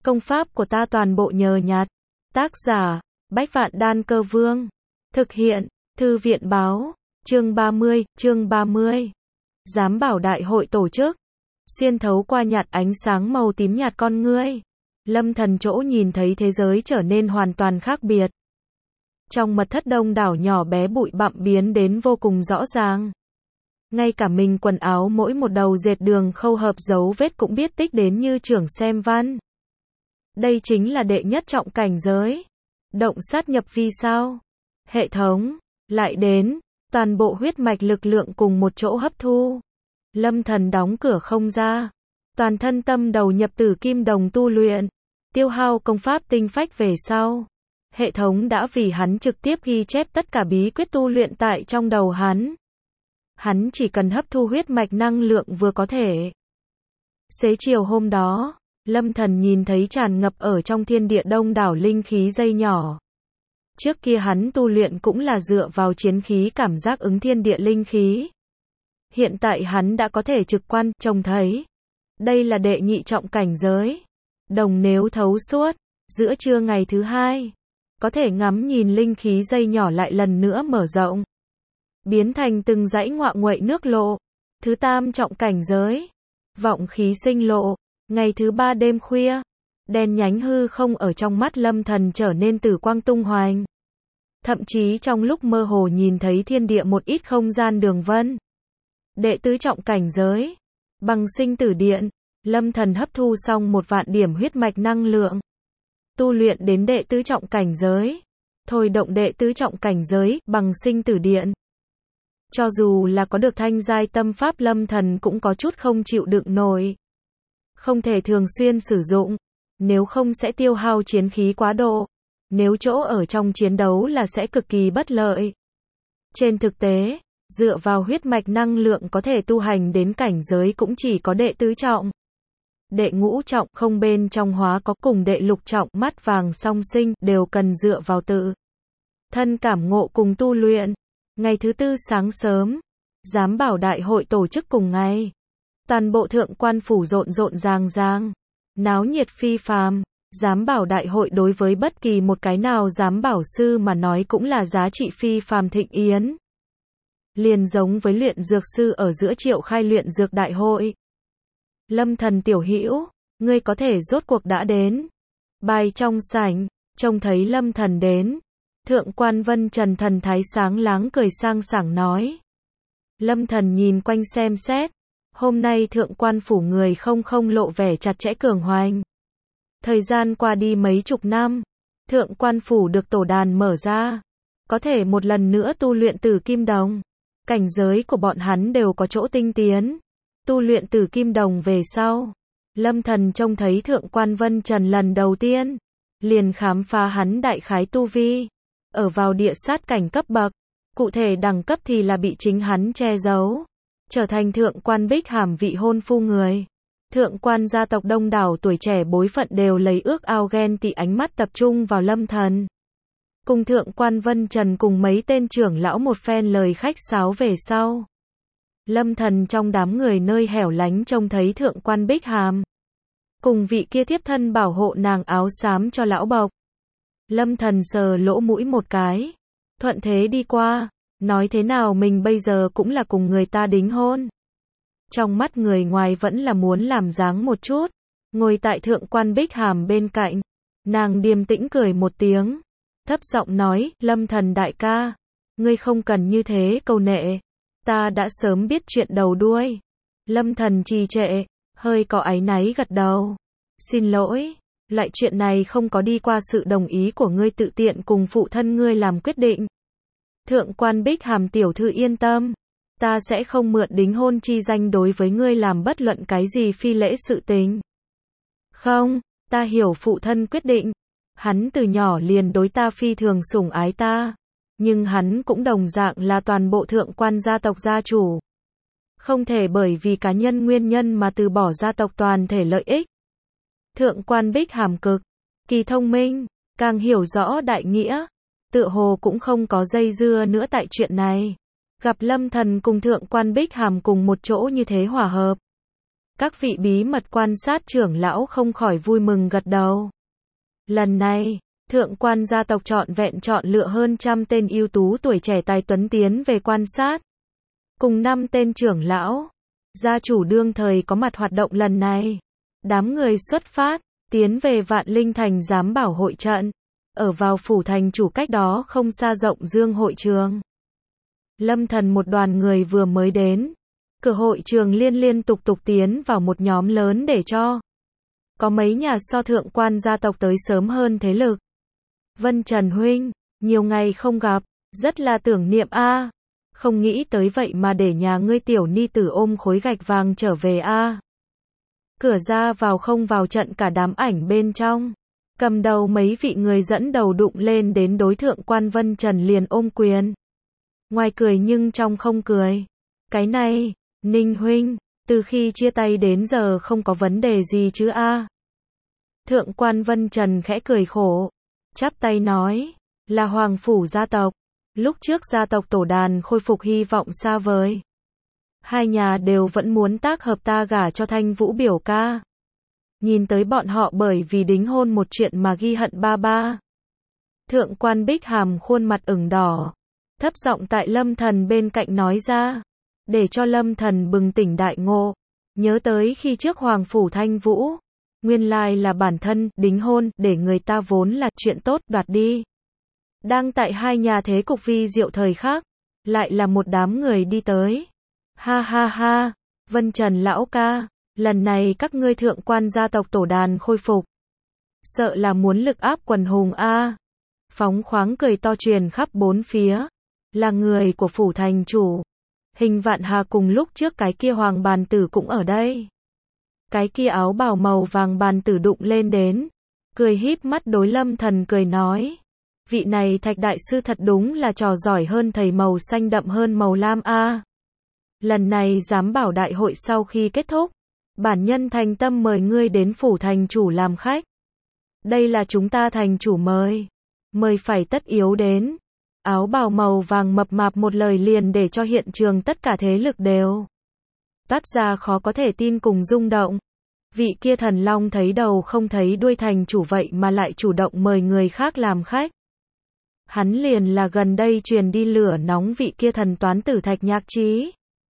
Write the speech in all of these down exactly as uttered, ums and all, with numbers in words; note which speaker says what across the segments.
Speaker 1: Công pháp của ta toàn bộ nhờ nhặt. Tác giả, Bách Vạn Đan Cơ Vương. Thực hiện, Thư viện Báo. Chương ba mươi, chương ba mươi. Giám bảo đại hội tổ chức. Xuyên thấu qua nhạt ánh sáng màu tím nhạt con ngươi. Lâm Thần chỗ nhìn thấy thế giới trở nên hoàn toàn khác biệt. Trong mật thất đông đảo nhỏ bé bụi bặm biến đến vô cùng rõ ràng. Ngay cả mình quần áo mỗi một đầu dệt đường khâu hợp dấu vết cũng biết tích đến như trưởng xem văn. Đây chính là đệ nhất trọng cảnh giới. Động sát nhập vi sao? Hệ thống, lại đến, toàn bộ huyết mạch lực lượng cùng một chỗ hấp thu. Lâm Thần đóng cửa không ra. Toàn thân tâm đầu nhập tử kim đồng tu luyện. Tiêu hao công pháp tinh phách về sau. Hệ thống đã vì hắn trực tiếp ghi chép tất cả bí quyết tu luyện tại trong đầu hắn. Hắn chỉ cần hấp thu huyết mạch năng lượng vừa có thể. Xế chiều hôm đó, Lâm Thần nhìn thấy tràn ngập ở trong thiên địa đông đảo linh khí dây nhỏ. Trước kia hắn tu luyện cũng là dựa vào chiến khí cảm giác ứng thiên địa linh khí. Hiện tại hắn đã có thể trực quan trông thấy. Đây là đệ nhị trọng cảnh giới. Đồng nếu thấu suốt, giữa trưa ngày thứ hai, có thể ngắm nhìn linh khí dây nhỏ lại lần nữa mở rộng. Biến thành từng dãy ngoạ nguậy nước lộ. Thứ tam trọng cảnh giới. Vọng khí sinh lộ. Ngày thứ ba đêm khuya. Đen nhánh hư không ở trong mắt Lâm Thần trở nên tử quang tung hoành. Thậm chí trong lúc mơ hồ nhìn thấy thiên địa một ít không gian đường vân. Đệ tứ trọng cảnh giới. Bằng sinh tử điện. Lâm Thần hấp thu xong một vạn điểm huyết mạch năng lượng. Tu luyện đến đệ tứ trọng cảnh giới. Thôi động đệ tứ trọng cảnh giới, bằng sinh tử điện. Cho dù là có được thanh giai tâm pháp Lâm Thần cũng có chút không chịu đựng nổi. Không thể thường xuyên sử dụng. Nếu không sẽ tiêu hao chiến khí quá độ. Nếu chỗ ở trong chiến đấu là sẽ cực kỳ bất lợi. Trên thực tế, dựa vào huyết mạch năng lượng có thể tu hành đến cảnh giới cũng chỉ có đệ tứ trọng. Đệ ngũ trọng không bên trong hóa có cùng đệ lục trọng mắt vàng song sinh đều cần dựa vào tự thân cảm ngộ cùng tu luyện. Ngày thứ tư sáng sớm, giám bảo đại hội tổ chức cùng ngày. Toàn bộ thượng quan phủ rộn rộn ràng ràng, náo nhiệt phi phàm. Giám bảo đại hội đối với bất kỳ một cái nào giám bảo sư mà nói cũng là giá trị phi phàm thịnh yến. Liền giống với luyện dược sư ở giữa triệu khai luyện dược đại hội. Lâm Thần tiểu hữu, ngươi có thể rốt cuộc đã đến. Bài trong sảnh, trông thấy Lâm Thần đến. Thượng quan Vân Trần thần thái sáng láng cười sang sảng nói. Lâm Thần nhìn quanh xem xét. Hôm nay thượng quan phủ người không không lộ vẻ chặt chẽ cường hoành. Thời gian qua đi mấy chục năm. Thượng quan phủ được tổ đàn mở ra. Có thể một lần nữa tu luyện tử kim đồng. Cảnh giới của bọn hắn đều có chỗ tinh tiến. Tu luyện tử kim đồng về sau. Lâm Thần trông thấy thượng quan Vân Trần lần đầu tiên. Liền khám phá hắn đại khái tu vi. Ở vào địa sát cảnh cấp bậc. Cụ thể đẳng cấp thì là bị chính hắn che giấu. Trở thành thượng quan Bích Hàm vị hôn phu người. Thượng quan gia tộc đông đảo tuổi trẻ bối phận đều lấy ước ao ghen tị ánh mắt tập trung vào Lâm Thần. Cùng thượng quan Vân Trần cùng mấy tên trưởng lão một phen lời khách sáo về sau. Lâm Thần trong đám người nơi hẻo lánh trông thấy thượng quan Bích Hàm. Cùng vị kia thiếp thân bảo hộ nàng áo xám cho lão bộc. Lâm Thần sờ lỗ mũi một cái. Thuận thế đi qua. Nói thế nào mình bây giờ cũng là cùng người ta đính hôn. Trong mắt người ngoài vẫn là muốn làm dáng một chút. Ngồi tại thượng quan Bích Hàm bên cạnh. Nàng điềm tĩnh cười một tiếng. Thấp giọng nói, Lâm Thần đại ca. Ngươi không cần như thế câu nệ. Ta đã sớm biết chuyện đầu đuôi. Lâm Thần trì trệ. Hơi có áy náy gật đầu. Xin lỗi. Loại chuyện này không có đi qua sự đồng ý của ngươi tự tiện cùng phụ thân ngươi làm quyết định. Thượng quan Bích Hàm tiểu thư yên tâm. Ta sẽ không mượn đính hôn chi danh đối với ngươi làm bất luận cái gì phi lễ sự tình. Không, ta hiểu phụ thân quyết định. Hắn từ nhỏ liền đối ta phi thường sủng ái ta. Nhưng hắn cũng đồng dạng là toàn bộ thượng quan gia tộc gia chủ. Không thể bởi vì cá nhân nguyên nhân mà từ bỏ gia tộc toàn thể lợi ích. Thượng quan Bích Hàm cực kỳ thông minh, càng hiểu rõ đại nghĩa. Tựa hồ cũng không có dây dưa nữa tại chuyện này. Gặp Lâm Thần cùng thượng quan Bích Hàm cùng một chỗ như thế hòa hợp. Các vị bí mật quan sát trưởng lão không khỏi vui mừng gật đầu. Lần này, thượng quan gia tộc trọn vẹn chọn lựa hơn trăm tên ưu tú tuổi trẻ tài tuấn tiến về quan sát. Cùng năm tên trưởng lão, gia chủ đương thời có mặt hoạt động lần này. Đám người xuất phát, tiến về Vạn Linh Thành giám bảo hội trận. Ở vào phủ thành chủ cách đó không xa Rộng Dương hội trường. Lâm Thần một đoàn người vừa mới đến. Cửa hội trường liên liên tục tục tiến vào một nhóm lớn để cho. Có mấy nhà so thượng quan gia tộc tới sớm hơn thế lực. Vân Trần huynh, nhiều ngày không gặp, rất là tưởng niệm a. Không nghĩ tới vậy mà để nhà ngươi tiểu ni tử ôm khối gạch vàng trở về a. Cửa ra vào không vào trận cả đám ảnh bên trong. Cầm đầu mấy vị người dẫn đầu đụng lên đến đối thượng quan Vân Trần liền ôm quyền. Ngoài cười nhưng trong không cười. Cái này, Ninh huynh, từ khi chia tay đến giờ không có vấn đề gì chứ a? Thượng quan Vân Trần khẽ cười khổ, chắp tay nói, là hoàng phủ gia tộc. Lúc trước gia tộc tổ đàn khôi phục hy vọng xa vời. Hai nhà đều vẫn muốn tác hợp ta gả cho Thanh Vũ biểu ca. Nhìn tới bọn họ bởi vì đính hôn một chuyện mà ghi hận ba ba. Thượng quan Bích Hàm khuôn mặt ửng đỏ, thấp giọng tại Lâm Thần bên cạnh nói ra, để cho Lâm Thần bừng tỉnh đại ngộ, nhớ tới khi trước hoàng phủ Thanh Vũ, nguyên lai là bản thân đính hôn để người ta vốn là chuyện tốt đoạt đi. Đang tại hai nhà thế cục vi diệu thời khắc, lại là một đám người đi tới. Ha ha ha, Vân Trần lão ca, lần này các ngươi thượng quan gia tộc tổ đàn khôi phục. Sợ là muốn lực áp quần hùng a. Phóng khoáng cười to truyền khắp bốn phía. Là người của phủ thành chủ. Hình Vạn Hà cùng lúc trước cái kia hoàng bàn tử cũng ở đây. Cái kia áo bào màu vàng bàn tử đụng lên đến. Cười híp mắt đối Lâm Thần cười nói. Vị này Thạch đại sư thật đúng là trò giỏi hơn thầy màu xanh đậm hơn màu lam a. Lần này giám bảo đại hội sau khi kết thúc, bản nhân thành tâm mời ngươi đến phủ thành chủ làm khách. Đây là chúng ta thành chủ mời. Mời phải tất yếu đến. Áo bào màu vàng mập mạp một lời liền để cho hiện trường tất cả thế lực đều toát ra khó có thể tin cùng rung động. Vị kia thần long thấy đầu không thấy đuôi thành chủ vậy mà lại chủ động mời người khác làm khách. Hắn liền là gần đây truyền đi lửa nóng vị kia thần toán tử Thạch Nhạc Trí.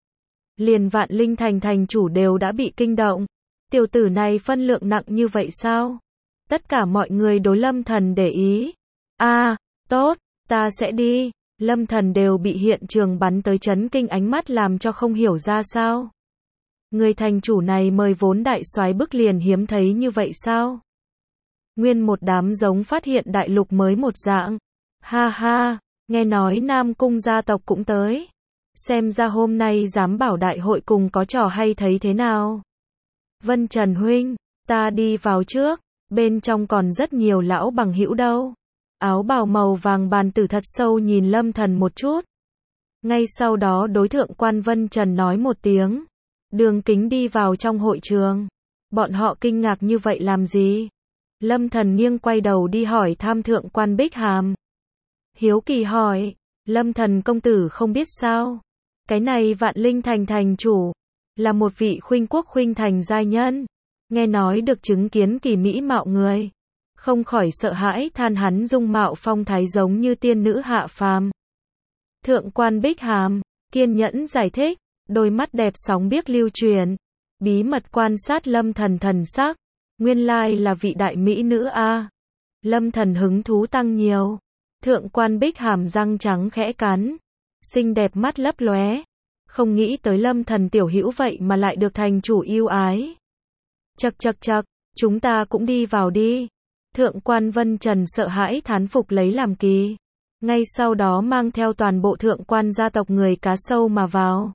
Speaker 1: Liền Vạn Linh Thành thành chủ đều đã bị kinh động. Tiểu tử này phân lượng nặng như vậy sao? Tất cả mọi người đối Lâm Thần để ý. A, à, tốt, ta sẽ đi. Lâm Thần đều bị hiện trường bắn tới chấn kinh ánh mắt làm cho không hiểu ra sao. Người thành chủ này mời vốn đại soái bức liền hiếm thấy như vậy sao? Nguyên một đám giống phát hiện đại lục mới một dạng. Ha ha, nghe nói Nam Cung gia tộc cũng tới. Xem ra hôm nay giám bảo đại hội cùng có trò hay thấy thế nào. Vân Trần huynh, ta đi vào trước, bên trong còn rất nhiều lão bằng hữu đâu. Áo bào màu vàng bàn tử thật sâu nhìn Lâm Thần một chút. Ngay sau đó đối thượng quan Vân Trần nói một tiếng. Đường kính đi vào trong hội trường. Bọn họ kinh ngạc như vậy làm gì? Lâm Thần nghiêng quay đầu đi hỏi thăm thượng quan Bích Hàm. Hiếu kỳ hỏi, Lâm Thần công tử không biết sao? Cái này Vạn Linh Thành thành chủ, là một vị khuynh quốc khuynh thành giai nhân. Nghe nói được chứng kiến kỳ mỹ mạo người. Không khỏi sợ hãi than hắn dung mạo phong thái giống như tiên nữ hạ phàm. Thượng quan Bích Hàm, kiên nhẫn giải thích, đôi mắt đẹp sóng biếc lưu truyền. Bí mật quan sát Lâm Thần thần sắc. Nguyên lai là vị đại mỹ nữ a. Lâm Thần hứng thú tăng nhiều. Thượng quan Bích Hàm răng trắng khẽ cắn. Xinh đẹp mắt lấp lóe. Không nghĩ tới Lâm Thần tiểu hữu vậy mà lại được thành chủ yêu ái. Chậc chậc chậc, chúng ta cũng đi vào đi. Thượng quan Vân Trần sợ hãi thán phục lấy làm kỳ. Ngay sau đó mang theo toàn bộ thượng quan gia tộc người cá sâu mà vào.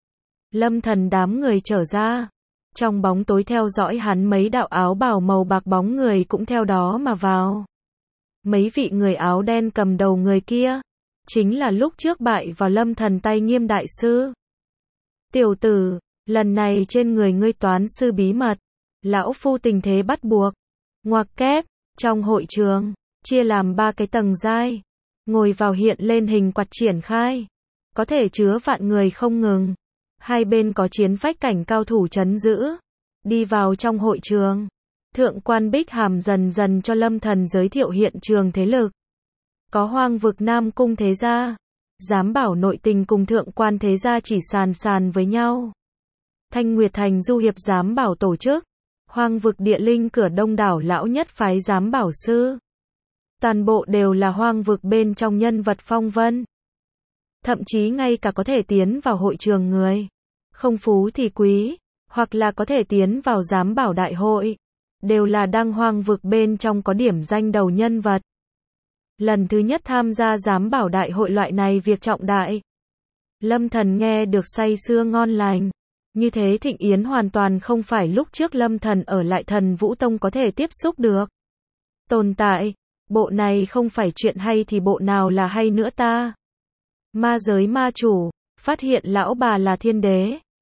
Speaker 1: Lâm Thần đám người trở ra. Trong bóng tối theo dõi hắn mấy đạo áo bào màu bạc bóng người cũng theo đó mà vào. Mấy vị người áo đen cầm đầu người kia. Chính là lúc trước bại vào Lâm Thần tay Nghiêm đại sư. Tiểu tử, lần này trên người ngươi toán sư bí mật. Lão phu tình thế bắt buộc. Ngoặc kép, trong hội trường, chia làm ba cái tầng giai. Ngồi vào hiện lên hình quạt triển khai. Có thể chứa vạn người không ngừng. Hai bên có chiến phách cảnh cao thủ trấn giữ. Đi vào trong hội trường, Thượng quan Bích Hàm dần dần cho Lâm Thần giới thiệu hiện trường thế lực. Có Hoang vực Nam Cung thế gia, Giám bảo nội tình cùng Thượng quan thế gia chỉ sàn sàn với nhau. Thanh Nguyệt Thành du hiệp giám bảo tổ chức, Hoang vực địa linh cửa đông đảo lão nhất phái giám bảo sư. Toàn bộ đều là hoang vực bên trong nhân vật phong vân. Thậm chí ngay cả có thể tiến vào hội trường người không phú thì quý, hoặc là có thể tiến vào giám bảo đại hội, đều là đăng hoang vực bên trong có điểm danh đầu nhân vật. Lần thứ nhất tham gia giám bảo đại hội loại này việc trọng đại. Lâm Thần nghe được say sưa ngon lành. Như thế thịnh yến hoàn toàn không phải lúc trước Lâm Thần ở lại Thần Vũ Tông có thể tiếp xúc được. Tồn tại, bộ này không phải chuyện hay thì bộ nào là hay nữa ta. Ma giới ma chủ, phát hiện lão bà là thiên đế.